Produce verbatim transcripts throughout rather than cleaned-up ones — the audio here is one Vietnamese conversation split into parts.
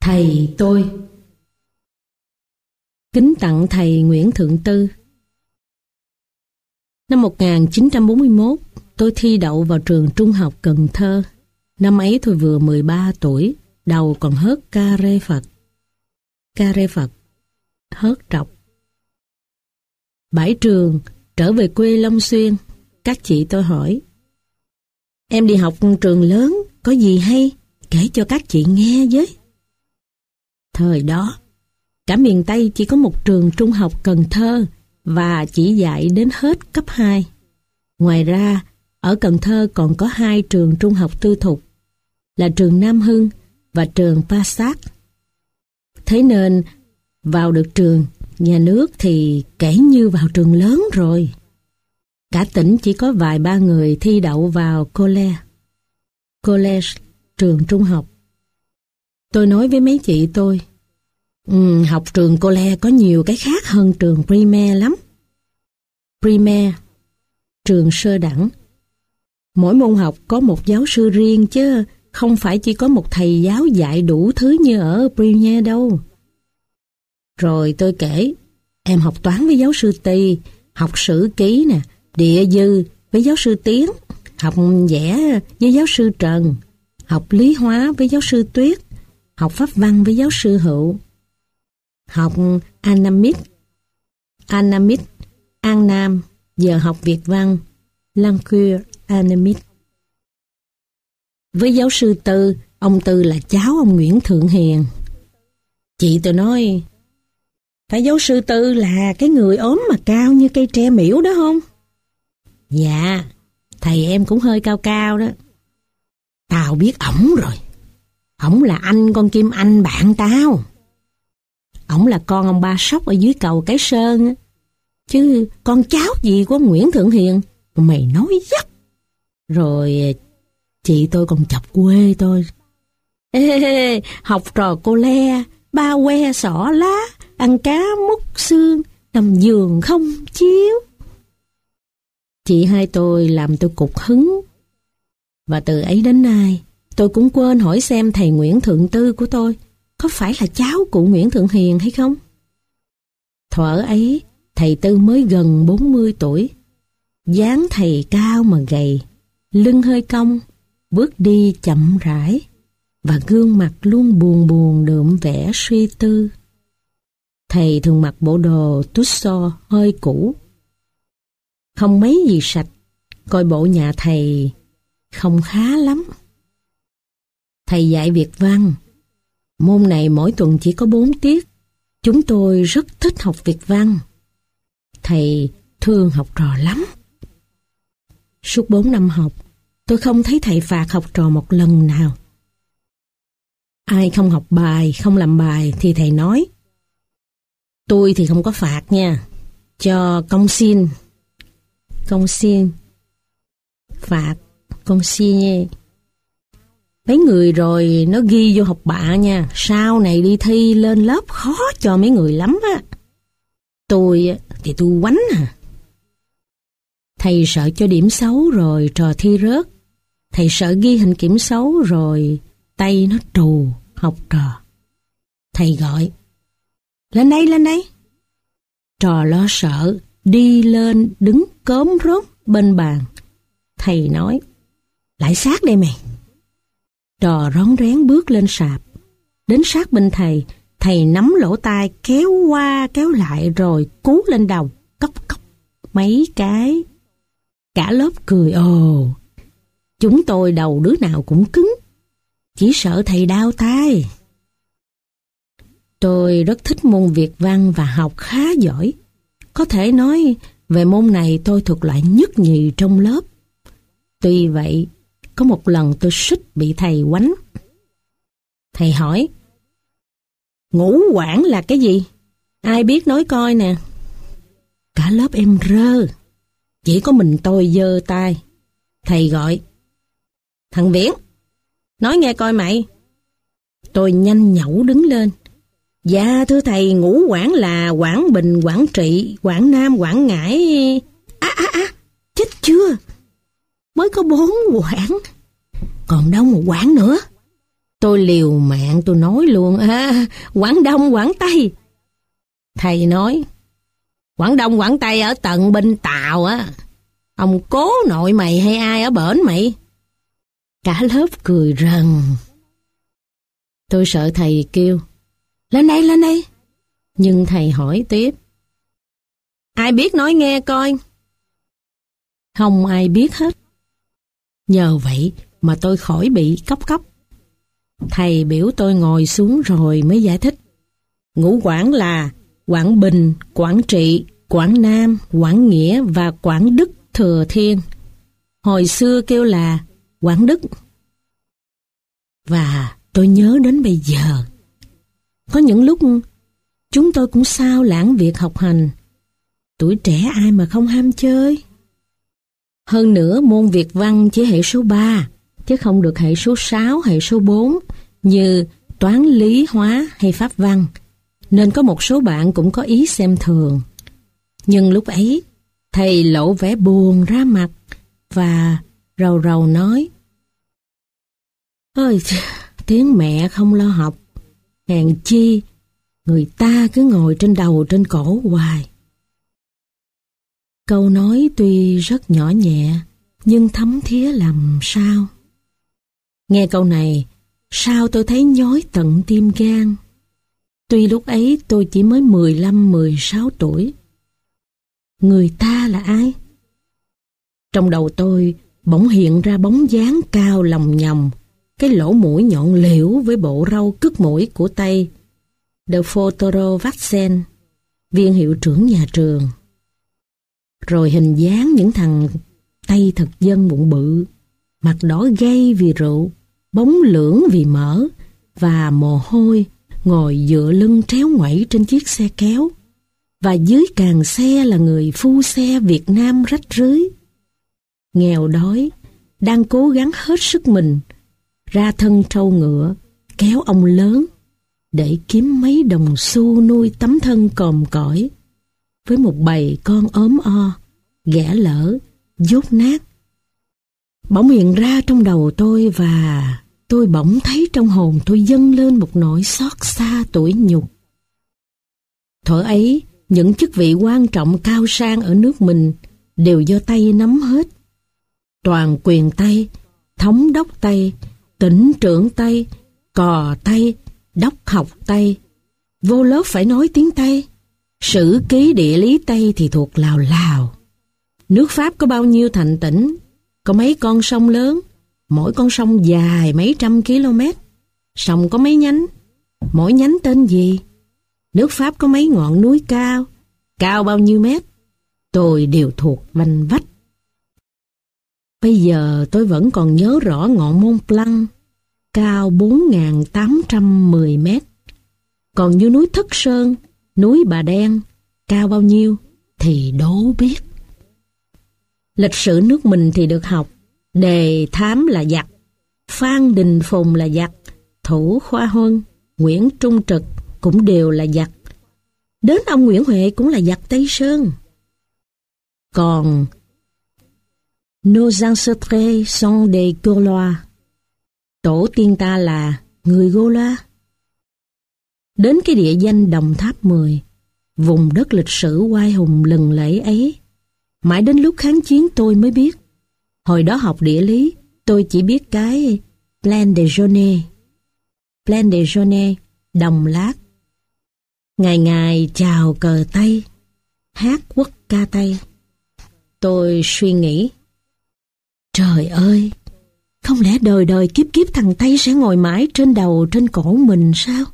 Thầy tôi. Kính tặng thầy Nguyễn Thượng Tư. Năm một nghìn chín trăm bốn mươi mốt, tôi thi đậu vào trường trung học Cần Thơ. Năm ấy tôi vừa mười ba tuổi, đầu còn hớt ca rê Phật. Ca rê Phật, hớt trọc. Bãi trường, trở về quê Long Xuyên, các chị tôi hỏi: em đi học trường lớn, có gì hay, kể cho các chị nghe với. Thời đó, cả miền Tây chỉ có một trường trung học Cần Thơ và chỉ dạy đến hết cấp hai. Ngoài ra, ở Cần Thơ còn có hai trường trung học tư thục, là trường Nam Hưng và trường Passat. Thế nên, vào được trường, nhà nước thì kể như vào trường lớn rồi. Cả tỉnh chỉ có vài ba người thi đậu vào college, college, trường trung học. Tôi nói với mấy chị tôi, ừ, học trường college có nhiều cái khác hơn trường primaire lắm. Primaire, trường sơ đẳng. Mỗi môn học có một giáo sư riêng chứ không phải chỉ có một thầy giáo dạy đủ thứ như ở primaire đâu. Rồi tôi kể, em học toán với giáo sư Tì, học sử ký nè, địa dư với giáo sư Tiến, học vẽ với giáo sư Trần, học lý hóa với giáo sư Tuyết, học pháp văn với giáo sư Hữu, học Anamit, Anamit, An Nam, giờ học Việt văn, Lanqueur Anamit. Với giáo sư Tư, ông Tư là cháu ông Nguyễn Thượng Hiền. Chị tôi nói, phải giáo sư Tư là cái người ốm mà cao như cây tre miễu đó không? Dạ, thầy em cũng hơi cao cao đó. Tao biết ổng rồi. Ổng là anh con Kim Anh bạn tao. Ổng là con ông Ba Sóc ở dưới cầu Cái Sơn. Chứ con cháu gì của Nguyễn Thượng Hiền mày nói dắt. Rồi chị tôi còn chọc quê tôi. Ê, ê, ê, học trò cô Le, ba que xỏ lá, ăn cá múc xương, nằm giường không chiếu. Chị hai tôi làm tôi cục hứng. Và từ ấy đến nay, tôi cũng quên hỏi xem thầy Nguyễn Thượng Tư của tôi có phải là cháu cụ Nguyễn Thượng Hiền hay không. Thuở ấy, thầy Tư mới gần bốn mươi tuổi. Dáng thầy cao mà gầy, lưng hơi cong, bước đi chậm rãi, và gương mặt luôn buồn buồn đượm vẻ suy tư. Thầy thường mặc bộ đồ tuxo hơi cũ, không mấy gì sạch, coi bộ nhà thầy không khá lắm. Thầy dạy Việt văn. Môn này mỗi tuần chỉ có bốn tiết. Chúng tôi rất thích học Việt văn. Thầy thương học trò lắm. Suốt bốn năm học, tôi không thấy thầy phạt học trò một lần nào. Ai không học bài, không làm bài thì thầy nói, tôi thì không có phạt nha, cho công xin. Công xin. Phạt, công xin. Mấy người rồi nó ghi vô học bạ nha, sau này đi thi lên lớp khó cho mấy người lắm á. Tôi thì tôi quánh à. Thầy sợ cho điểm xấu rồi trò thi rớt. Thầy sợ ghi hình kiểm xấu rồi tay nó trù học trò. Thầy gọi, lên đây, lên đây. Trò lo sợ, đi lên đứng cốm rốt bên bàn. Thầy nói, lại sát đây mày. Trò rón rén bước lên sạp. Đến sát bên thầy, thầy nắm lỗ tai kéo qua kéo lại rồi cú lên đầu, cốc cốc mấy cái. Cả lớp cười ồ. Chúng tôi đầu đứa nào cũng cứng, chỉ sợ thầy đau tai. Tôi rất thích môn Việt văn và học khá giỏi. Có thể nói về môn này tôi thuộc loại nhất nhì trong lớp. Tuy vậy, có một lần tôi suýt bị thầy quánh. Thầy hỏi, ngũ quản là cái gì? Ai biết nói coi nè. Cả lớp em rơ. Chỉ có mình tôi giơ tay. Thầy gọi, thằng Viễn, nói nghe coi mày. Tôi nhanh nhẩu đứng lên. Dạ thưa thầy, ngũ quản là Quảng Bình, Quảng Trị, Quảng Nam, Quảng Ngãi. À à à, chết chưa? Mới có bốn quảng, còn đâu một quảng nữa. Tôi Tôi liều mạng tôi nói luôn, à, Quảng Đông, Quảng Tây. Thầy nói, Quảng Đông, Quảng Tây ở tận bên Tàu á. Ông cố nội mày hay ai ở bển mày? Cả lớp cười rần. Tôi sợ thầy kêu, lên đây, lên đây. Nhưng thầy hỏi tiếp, ai biết nói nghe coi? Không ai biết hết. Nhờ vậy mà tôi khỏi bị cốc cốc. Thầy biểu tôi ngồi xuống rồi mới giải thích. Ngũ Quảng là Quảng Bình, Quảng Trị, Quảng Nam, Quảng Nghĩa và Quảng Đức Thừa Thiên. Hồi xưa kêu là Quảng Đức. Và tôi nhớ đến bây giờ. Có những lúc chúng tôi cũng sao lãng việc học hành. Tuổi trẻ ai mà không ham chơi. Hơn nữa môn Việt văn chỉ hệ số ba, chứ không được hệ số sáu, hệ số bốn như toán, lý, hóa hay pháp văn. Nên có một số bạn cũng có ý xem thường. Nhưng lúc ấy, thầy lộ vẻ buồn ra mặt và rầu rầu nói, ôi, tiếng mẹ không lo học, hèn chi người ta cứ ngồi trên đầu trên cổ hoài. Câu nói tuy rất nhỏ nhẹ, nhưng thấm thía làm sao. Nghe câu này, sao tôi thấy nhói tận tim gan. Tuy lúc ấy tôi chỉ mới mười lăm mười sáu tuổi. Người ta là ai? Trong đầu tôi bỗng hiện ra bóng dáng cao lòng nhòng, cái lỗ mũi nhọn liễu với bộ râu cứt mũi của Tây, De Photoro Vaxen, viên hiệu trưởng nhà trường. Rồi hình dáng những thằng Tây thực dân bụng bự, mặt đỏ gay vì rượu, bóng lưỡng vì mỡ và mồ hôi, ngồi dựa lưng tréo ngoẩy trên chiếc xe kéo, và dưới càng xe là người phu xe Việt Nam rách rưới, nghèo đói, đang cố gắng hết sức mình, ra thân trâu ngựa, kéo ông lớn, để kiếm mấy đồng xu nuôi tấm thân còm cõi, với một bầy con ốm o, ghẻ lỡ, dốt nát. Bỗng hiện ra trong đầu tôi và tôi bỗng thấy trong hồn tôi dâng lên một nỗi xót xa tủi nhục. Thuở ấy, những chức vị quan trọng cao sang ở nước mình đều do Tây nắm hết. Toàn quyền Tây, thống đốc Tây, tỉnh trưởng Tây, cò Tây, đốc học Tây. Vô lớp phải nói tiếng Tây. Sử ký địa lý Tây thì thuộc Lào Lào. Nước Pháp có bao nhiêu thành tỉnh, có mấy con sông lớn, mỗi con sông dài mấy trăm km. Sông có mấy nhánh, mỗi nhánh tên gì? Nước Pháp có mấy ngọn núi cao, cao bao nhiêu mét? Tôi đều thuộc vanh vách. Bây giờ tôi vẫn còn nhớ rõ ngọn Mont Blanc, cao bốn nghìn tám trăm mười mét. Còn như núi Thất Sơn, núi Bà Đen, cao bao nhiêu thì đố biết. Lịch sử nước mình thì được học, Đề Thám là giặc, Phan Đình Phùng là giặc, Thủ Khoa Huân, Nguyễn Trung Trực cũng đều là giặc. Đến ông Nguyễn Huệ cũng là giặc Tây Sơn. Còn Nos ancêtres sont des Gaulois, tổ tiên ta là người Gaulois. Đến cái địa danh Đồng Tháp mười, vùng đất lịch sử oai hùng lừng lẫy ấy, mãi đến lúc kháng chiến tôi mới biết. Hồi đó học địa lý, tôi chỉ biết cái Plan de Journée. Plan de Journée, đồng lát. Ngày ngày chào cờ Tây, hát quốc ca Tây. Tôi suy nghĩ, trời ơi, không lẽ đời đời kiếp kiếp thằng Tây sẽ ngồi mãi trên đầu trên cổ mình sao?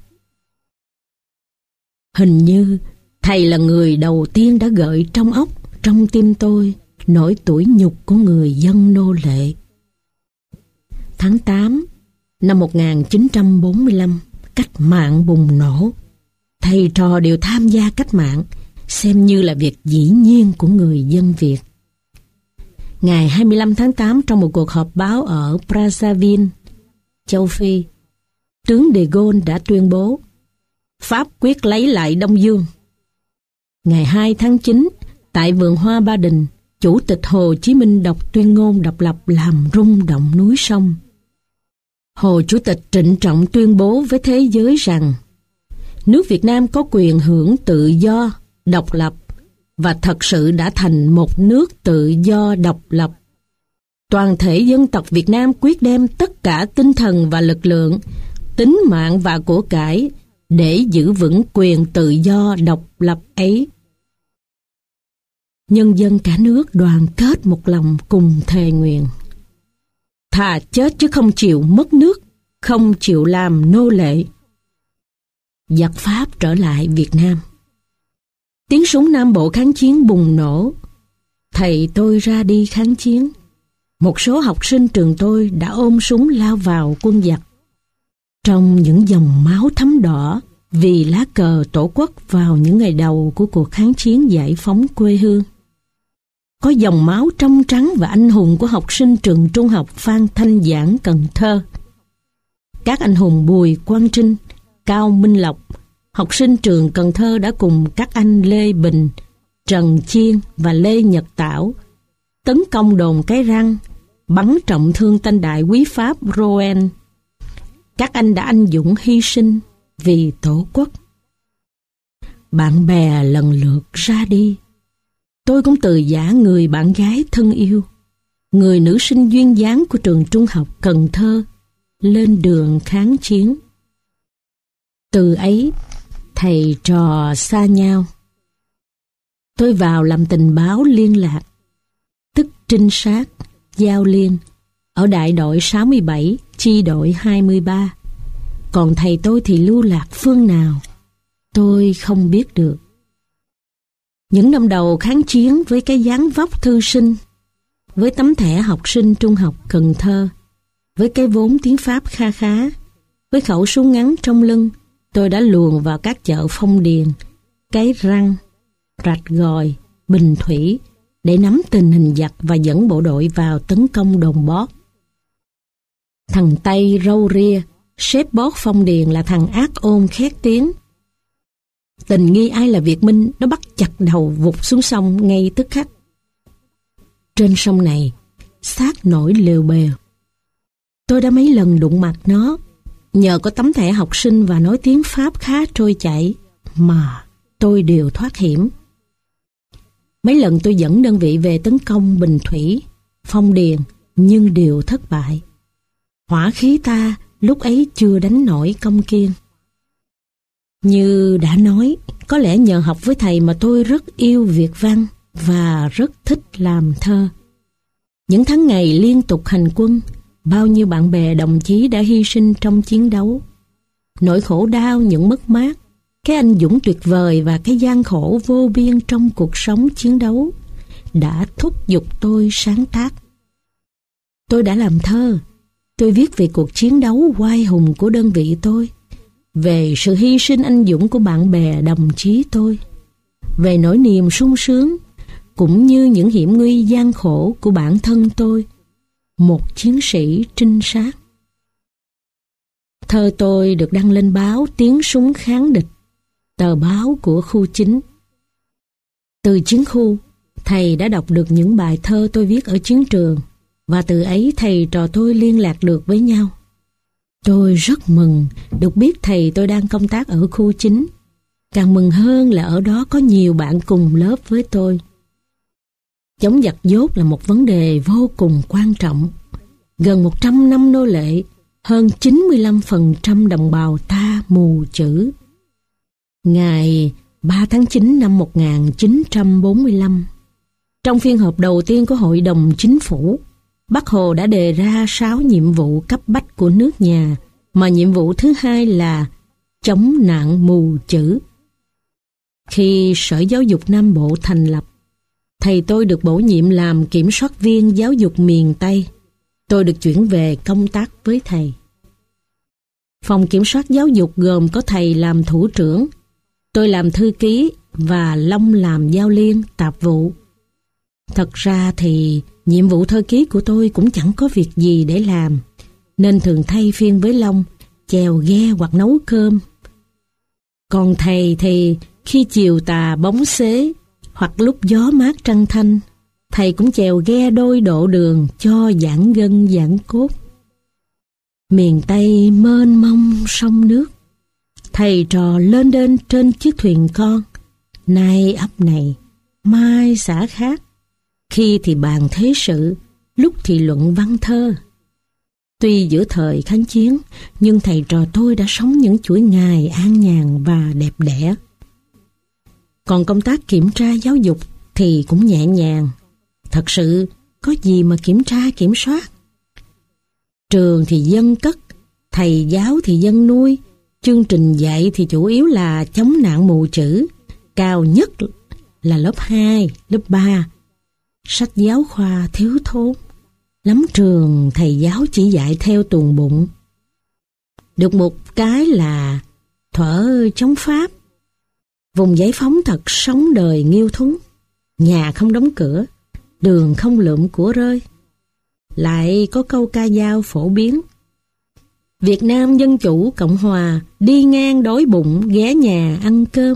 Hình như thầy là người đầu tiên đã gợi trong óc, trong tim tôi nỗi tủi nhục của người dân nô lệ. Tháng tám năm một nghìn chín trăm bốn mươi lăm, cách mạng bùng nổ. Thầy trò đều tham gia cách mạng, xem như là việc dĩ nhiên của người dân Việt. Ngày hai mươi lăm tháng tám, trong một cuộc họp báo ở Brazzaville, châu Phi, tướng De Gaulle đã tuyên bố Pháp quyết lấy lại Đông Dương. Ngày hai tháng chín, tại vườn hoa Ba Đình, Chủ tịch Hồ Chí Minh đọc tuyên ngôn độc lập làm rung động núi sông. Hồ Chủ tịch trịnh trọng tuyên bố với thế giới rằng nước Việt Nam có quyền hưởng tự do, độc lập và thật sự đã thành một nước tự do độc lập. Toàn thể dân tộc Việt Nam quyết đem tất cả tinh thần và lực lượng, tính mạng và của cải để giữ vững quyền tự do độc lập ấy. Nhân dân cả nước đoàn kết một lòng cùng thề nguyện: thà chết chứ không chịu mất nước, không chịu làm nô lệ. Giặc Pháp trở lại Việt Nam. Tiếng súng Nam Bộ kháng chiến bùng nổ. Thầy tôi ra đi kháng chiến. Một số học sinh trường tôi đã ôm súng lao vào quân giặc. Trong những dòng máu thấm đỏ vì lá cờ Tổ quốc vào những ngày đầu của cuộc kháng chiến giải phóng quê hương, có dòng máu trong trắng và anh hùng của học sinh trường trung học Phan Thanh Giảng, Cần Thơ. Các anh hùng Bùi Quang Trinh, Cao Minh Lộc, học sinh trường Cần Thơ đã cùng các anh Lê Bình, Trần Chiên và Lê Nhật Tảo tấn công đồn Cái Răng, bắn trọng thương tên đại quý Pháp Rouen. Các anh đã anh dũng hy sinh vì Tổ quốc. Bạn bè lần lượt ra đi. Tôi cũng từ giã người bạn gái thân yêu, người nữ sinh duyên dáng của trường trung học Cần Thơ, lên đường kháng chiến. Từ ấy, thầy trò xa nhau. Tôi vào làm tình báo liên lạc, tức trinh sát, giao liên, ở đại đội sáu mươi bảy, chi đội hai mươi ba. Còn thầy tôi thì lưu lạc phương nào, tôi không biết được. Những năm đầu kháng chiến với cái dáng vóc thư sinh, với tấm thẻ học sinh trung học Cần Thơ, với cái vốn tiếng Pháp kha khá, với khẩu súng ngắn trong lưng, tôi đã luồn vào các chợ Phong Điền, Cái Răng, Rạch Gòi, Bình Thủy để nắm tình hình giặc và dẫn bộ đội vào tấn công đồn Bót. Thằng Tây râu ria, sếp Bót Phong Điền là thằng ác ôn khét tiếng. Tình nghi ai là Việt Minh, nó bắt chặt đầu vụt xuống sông ngay tức khắc. Trên sông này, xác nổi lều bèo. Tôi đã mấy lần đụng mặt nó, nhờ có tấm thẻ học sinh và nói tiếng Pháp khá trôi chảy mà tôi đều thoát hiểm. Mấy lần tôi dẫn đơn vị về tấn công Bình Thủy, Phong Điền nhưng đều thất bại. Hỏa khí ta lúc ấy chưa đánh nổi Công Kiên. Như đã nói, có lẽ nhờ học với thầy mà tôi rất yêu Việt văn và rất thích làm thơ. Những tháng ngày liên tục hành quân, bao nhiêu bạn bè đồng chí đã hy sinh trong chiến đấu. Nỗi khổ đau, những mất mát, cái anh dũng tuyệt vời và cái gian khổ vô biên trong cuộc sống chiến đấu đã thúc giục tôi sáng tác. Tôi đã làm thơ, tôi viết về cuộc chiến đấu oai hùng của đơn vị tôi, về sự hy sinh anh dũng của bạn bè đồng chí tôi, về nỗi niềm sung sướng cũng như những hiểm nguy gian khổ của bản thân tôi, một chiến sĩ trinh sát. Thơ tôi được đăng lên báo Tiếng Súng Kháng Địch, tờ báo của khu chín. Từ chiến khu, thầy đã đọc được những bài thơ tôi viết ở chiến trường, và từ ấy thầy trò tôi liên lạc được với nhau. Tôi rất mừng được biết thầy tôi đang công tác ở khu chín. Càng mừng hơn là ở đó có nhiều bạn cùng lớp với tôi. Chống giặc dốt là một vấn đề vô cùng quan trọng. Gần một trăm năm nô lệ, hơn chín mươi lăm phần trăm đồng bào ta mù chữ. Ngày ba tháng chín năm một nghìn chín trăm bốn mươi lăm, trong phiên họp đầu tiên của Hội đồng Chính phủ, Bác Hồ đã đề ra sáu nhiệm vụ cấp bách của nước nhà, mà nhiệm vụ thứ hai là chống nạn mù chữ. Khi Sở Giáo dục Nam Bộ thành lập, thầy tôi được bổ nhiệm làm kiểm soát viên giáo dục miền Tây. Tôi được chuyển về công tác với thầy. Phòng kiểm soát giáo dục gồm có thầy làm thủ trưởng, tôi làm thư ký và Long làm giao liên tạp vụ. Thật ra thì nhiệm vụ thơ ký của tôi cũng chẳng có việc gì để làm, nên thường thay phiên với Long chèo ghe hoặc nấu cơm. Còn thầy thì khi chiều tà bóng xế hoặc lúc gió mát trăng thanh, thầy cũng chèo ghe đôi độ đường cho giãn gân giãn cốt. Miền Tây mênh mông sông nước, thầy trò lên đên trên chiếc thuyền con, nay ấp này, mai xã khác, khi thì bàn thế sự, lúc thì luận văn thơ. Tuy giữa thời kháng chiến, nhưng thầy trò tôi đã sống những chuỗi ngày an nhàn và đẹp đẽ. Còn công tác kiểm tra giáo dục thì cũng nhẹ nhàng. Thật sự, có gì mà kiểm tra kiểm soát. Trường thì dân cất, thầy giáo thì dân nuôi, chương trình dạy thì chủ yếu là chống nạn mù chữ, cao nhất là lớp hai, lớp ba. Sách giáo khoa thiếu thốn, lắm trường thầy giáo chỉ dạy theo tuồng bụng. Được một cái là thuở chống Pháp, vùng giải phóng thật sống đời nghiêu thúng, nhà không đóng cửa, đường không lượm của rơi. Lại có câu ca dao phổ biến: Việt Nam Dân Chủ Cộng Hòa, đi ngang đói bụng ghé nhà ăn cơm.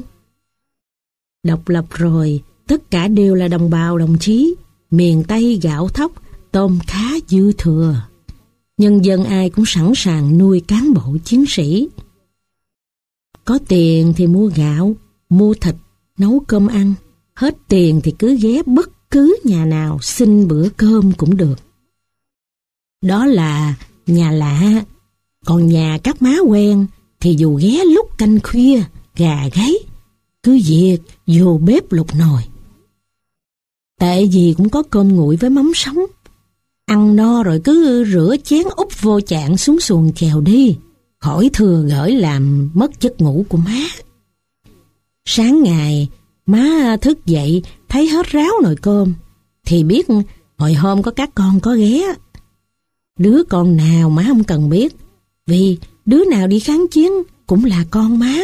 Độc lập rồi, tất cả đều là đồng bào đồng chí, miền Tây gạo thóc, tôm cá dư thừa. Nhân dân ai cũng sẵn sàng nuôi cán bộ chiến sĩ. Có tiền thì mua gạo, mua thịt, nấu cơm ăn. Hết tiền thì cứ ghé bất cứ nhà nào xin bữa cơm cũng được. Đó là nhà lạ. Còn nhà các má quen thì dù ghé lúc canh khuya, gà gáy, cứ việc vô bếp lục nồi. Tệ gì cũng có cơm nguội với mắm sống. Ăn no rồi cứ rửa chén úp vô chạn xuống xuồng chèo đi, khỏi thừa gửi làm mất giấc ngủ của má. Sáng ngày, má thức dậy thấy hết ráo nồi cơm, thì biết hồi hôm có các con có ghé. Đứa con nào má không cần biết, vì đứa nào đi kháng chiến cũng là con má.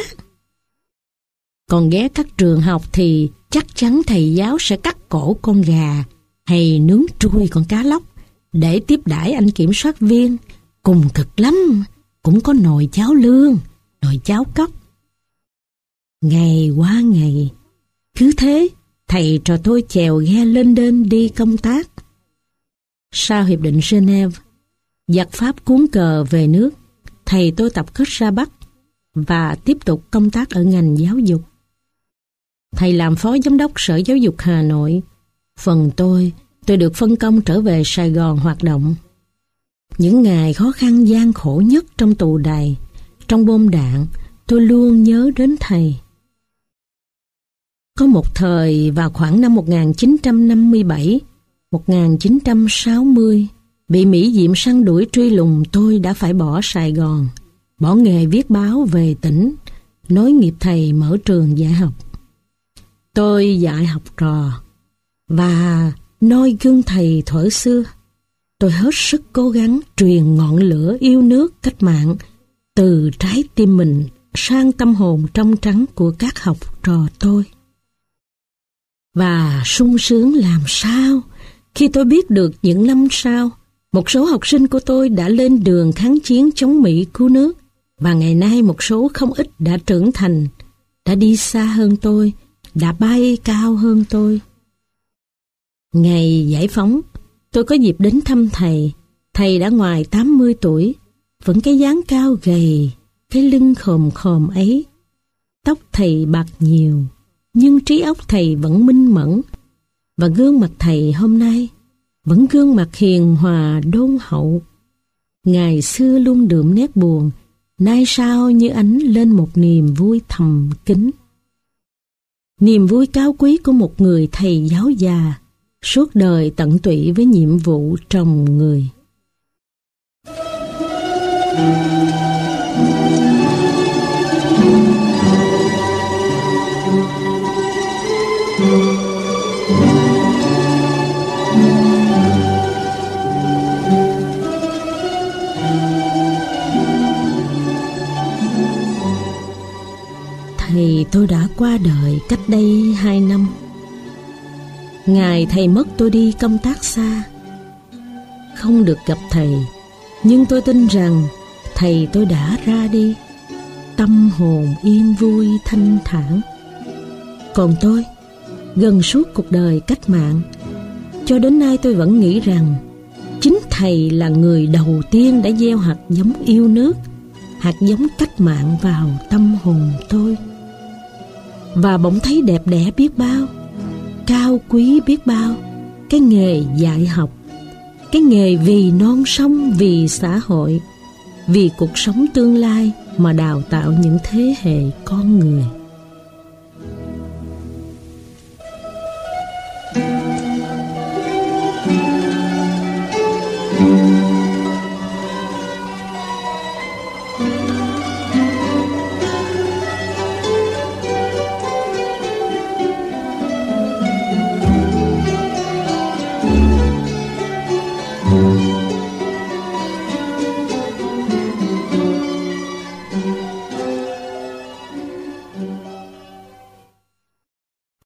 Còn ghé các trường học thì chắc chắn thầy giáo sẽ cắt cổ con gà hay nướng trui con cá lóc để tiếp đãi anh kiểm soát viên. Cùng cực lắm, cũng có nồi cháo lương, nồi cháo cóc. Ngày qua ngày, cứ thế thầy trò tôi chèo ghe lên đên đi công tác. Sau Hiệp định Geneva, giặc Pháp cuốn cờ về nước, thầy tôi tập kết ra Bắc và tiếp tục công tác ở ngành giáo dục. Thầy làm phó giám đốc Sở Giáo dục Hà Nội. Phần tôi, tôi được phân công trở về Sài Gòn hoạt động. Những ngày khó khăn gian khổ nhất trong tù đày, trong bom đạn, tôi luôn nhớ đến thầy. Có một thời vào khoảng năm một nghìn chín trăm năm mươi bảy, một nghìn chín trăm sáu mươi, bị Mỹ Diệm săn đuổi truy lùng, tôi đã phải bỏ Sài Gòn, bỏ nghề viết báo về tỉnh, nối nghiệp thầy mở trường dạy học. Tôi dạy học trò và noi gương thầy thuở xưa. Tôi hết sức cố gắng truyền ngọn lửa yêu nước cách mạng từ trái tim mình sang tâm hồn trong trắng của các học trò tôi. Và sung sướng làm sao khi tôi biết được những năm sau, một số học sinh của tôi đã lên đường kháng chiến chống Mỹ cứu nước, và ngày nay một số không ít đã trưởng thành, đã đi xa hơn tôi, đã bay cao hơn tôi. Ngày giải phóng, tôi có dịp đến thăm thầy. Thầy đã ngoài tám mươi tuổi, vẫn cái dáng cao gầy, cái lưng khòm khòm ấy. Tóc thầy bạc nhiều, nhưng trí óc thầy vẫn minh mẫn. Và gương mặt thầy hôm nay vẫn gương mặt hiền hòa đôn hậu. Ngày xưa luôn đượm nét buồn, nay sao như ánh lên một niềm vui thầm kín. Niềm vui cao quý của một người thầy giáo già, suốt đời tận tụy với nhiệm vụ trồng người. Thầy tôi đã qua đời cách đây hai năm. Ngày thầy mất tôi đi công tác xa, không được gặp thầy, nhưng tôi tin rằng thầy tôi đã ra đi, tâm hồn yên vui thanh thản. Còn tôi, gần suốt cuộc đời cách mạng, cho đến nay tôi vẫn nghĩ rằng Chính Thầy là người đầu tiên đã gieo hạt giống yêu nước, hạt giống cách mạng vào tâm hồn tôi. Và bỗng thấy đẹp đẽ biết bao, cao quý biết bao cái nghề dạy học, cái nghề vì non sông, vì xã hội, vì cuộc sống tương lai mà đào tạo những thế hệ con người.